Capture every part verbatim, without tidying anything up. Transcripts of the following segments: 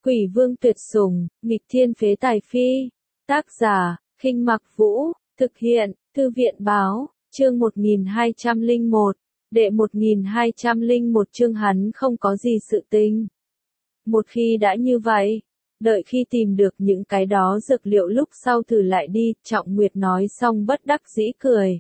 Quỷ vương tuyệt sủng, nghịch thiên phế tài phi. Tác giả, Khinh Mặc Vũ, thực hiện, Thư viện báo, chương một nghìn hai trăm lẻ một, đệ một nghìn hai trăm lẻ một chương hắn không có gì sự tình. Một khi đã như vậy, đợi khi tìm được những cái đó dược liệu lúc sau thử lại đi, Trọng Nguyệt nói xong bất đắc dĩ cười.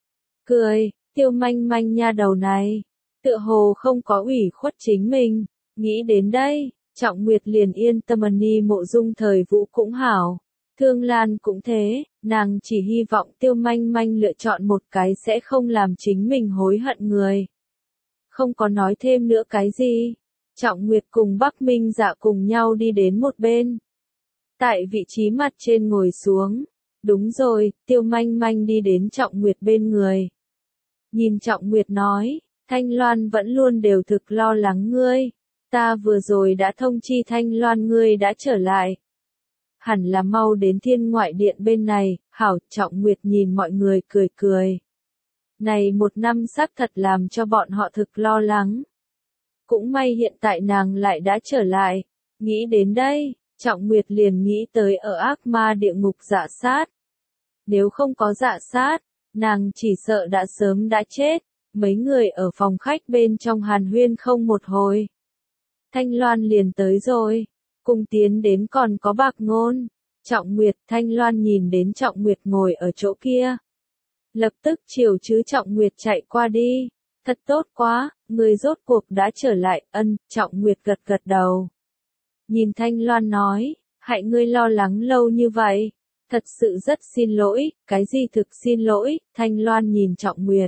Cười, Tiêu Manh Manh nha đầu này, tựa hồ không có ủy khuất chính mình, nghĩ đến đây. Trọng Nguyệt liền yên tâm. Ni Mộ Dung Thời Vũ cũng hảo, Thương Lan cũng thế, nàng chỉ hy vọng Tiêu Manh Manh lựa chọn một cái sẽ không làm chính mình hối hận người. Không có nói thêm nữa cái gì, Trọng Nguyệt cùng Bắc Minh Dạ cùng nhau đi đến một bên. Tại vị trí mặt trên ngồi xuống, đúng rồi, Tiêu Manh Manh đi đến Trọng Nguyệt bên người. Nhìn Trọng Nguyệt nói, Thanh Loan vẫn luôn đều thực lo lắng ngươi. Ta vừa rồi đã thông chi Thanh Loan ngươi đã trở lại. Hẳn là mau đến Thiên Ngoại Điện bên này, hảo. Trọng Nguyệt nhìn mọi người cười cười. Này một năm xác thật làm cho bọn họ thực lo lắng. Cũng may hiện tại nàng lại đã trở lại. Nghĩ đến đây, Trọng Nguyệt liền nghĩ tới ở ác ma địa ngục dạ sát. Nếu không có dạ sát, nàng chỉ sợ đã sớm đã chết. Mấy người ở phòng khách bên trong hàn huyên không một hồi. Thanh Loan liền tới rồi, cùng tiến đến còn có Bạc Ngôn, Trọng Nguyệt. Thanh Loan nhìn đến Trọng Nguyệt ngồi ở chỗ kia, lập tức chiều chứ Trọng Nguyệt chạy qua đi. Thật tốt quá, người rốt cuộc đã trở lại. Ân. Trọng Nguyệt gật gật đầu. Nhìn Thanh Loan nói, hại ngươi lo lắng lâu như vậy, thật sự rất xin lỗi. Cái gì thực xin lỗi? Thanh Loan nhìn Trọng Nguyệt,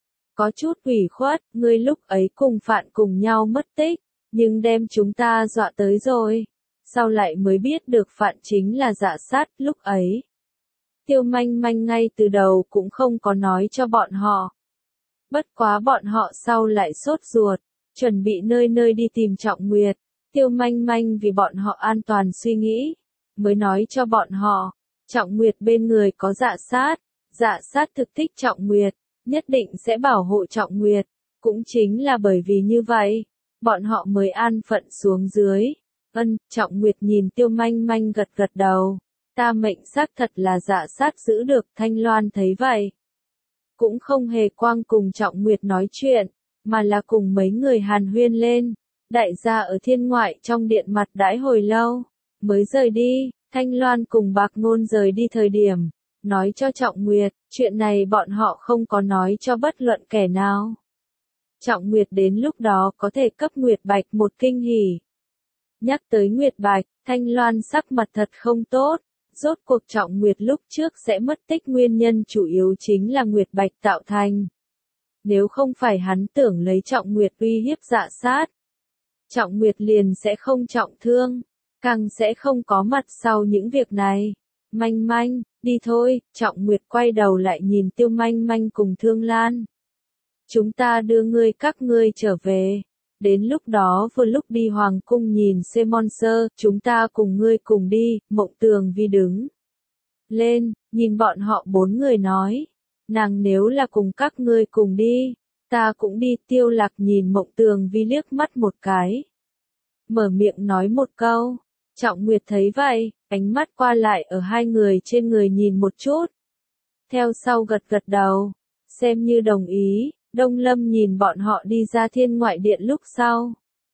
có chút ủy khuất, ngươi lúc ấy cùng Phạn cùng nhau mất tích. Nhưng đem chúng ta dọa tới rồi. Sau lại mới biết được Phạn chính là dạ sát. Lúc ấy, Tiêu Manh Manh ngay từ đầu cũng không có nói cho bọn họ. Bất quá bọn họ sau lại sốt ruột, chuẩn bị nơi nơi đi tìm Trọng Nguyệt. Tiêu Manh Manh vì bọn họ an toàn suy nghĩ, mới nói cho bọn họ, Trọng Nguyệt bên người có dạ sát. Dạ sát thực thích Trọng Nguyệt, nhất định sẽ bảo hộ Trọng Nguyệt. Cũng chính là bởi vì như vậy, bọn họ mới an phận xuống dưới. Ân. Trọng Nguyệt nhìn Tiêu Manh Manh gật gật đầu. Ta mệnh xác thật là dạ sát giữ được. Thanh Loan thấy vậy, cũng không hề quang cùng Trọng Nguyệt nói chuyện, mà là cùng mấy người hàn huyên lên. Đại gia ở thiên ngoại trong điện mặt đãi hồi lâu, mới rời đi. Thanh Loan cùng Bạc Ngôn rời đi thời điểm, nói cho Trọng Nguyệt, chuyện này bọn họ không có nói cho bất luận kẻ nào. Trọng Nguyệt đến lúc đó có thể cấp Nguyệt Bạch một kinh hỉ. Nhắc tới Nguyệt Bạch, Thanh Loan sắc mặt thật không tốt. Rốt cuộc Trọng Nguyệt lúc trước sẽ mất tích nguyên nhân chủ yếu chính là Nguyệt Bạch tạo thành. Nếu không phải hắn tưởng lấy Trọng Nguyệt uy hiếp dạ sát, Trọng Nguyệt liền sẽ không trọng thương, càng sẽ không có mặt sau những việc này. Manh Manh, đi thôi. Trọng Nguyệt quay đầu lại nhìn Tiêu Manh Manh cùng Thương Lan. Chúng ta đưa ngươi các ngươi trở về. Đến lúc đó vừa lúc đi hoàng cung nhìn xem Monster, chúng ta cùng ngươi cùng đi. Mộng Tường Vi đứng lên, nhìn bọn họ bốn người nói, nàng nếu là cùng các ngươi cùng đi, ta cũng đi. Tiêu Lạc nhìn Mộng Tường Vi liếc mắt một cái, mở miệng nói một câu. Trọng Nguyệt thấy vậy, ánh mắt qua lại ở hai người trên người nhìn một chút, theo sau gật gật đầu, xem như đồng ý. Đông Lâm nhìn bọn họ đi ra Thiên Ngoại Điện lúc sau,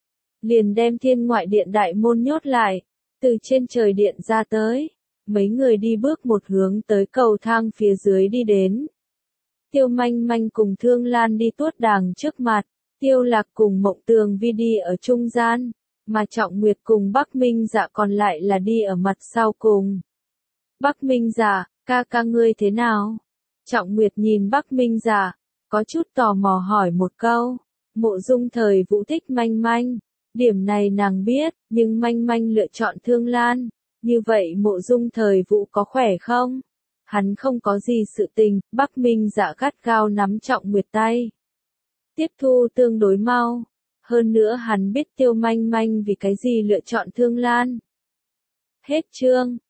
liền đem Thiên Ngoại Điện đại môn nhốt lại, từ trên trời điện ra tới. Mấy người đi bước một hướng tới cầu thang phía dưới đi đến. Tiêu Manh Manh cùng Thương Lan đi tuốt đàng trước mặt, Tiêu Lạc cùng Mộng Tường Vi đi ở trung gian, mà Trọng Nguyệt cùng Bắc Minh Dạ còn lại là đi ở mặt sau cùng. Bắc Minh Dạ, ca ca ngươi thế nào? Trọng Nguyệt nhìn Bắc Minh Dạ, có chút tò mò hỏi một câu. Mộ Dung Thời Vũ thích Manh Manh, điểm này nàng biết, nhưng Manh Manh lựa chọn Thương Lan, như vậy Mộ Dung Thời Vũ có khỏe không? Hắn không có gì sự tình. Bắc Minh Dạ gắt gao nắm Trọng Nguyệt tay, tiếp thu tương đối mau, hơn nữa hắn biết Tiêu Manh Manh vì cái gì lựa chọn Thương Lan. Hết chương.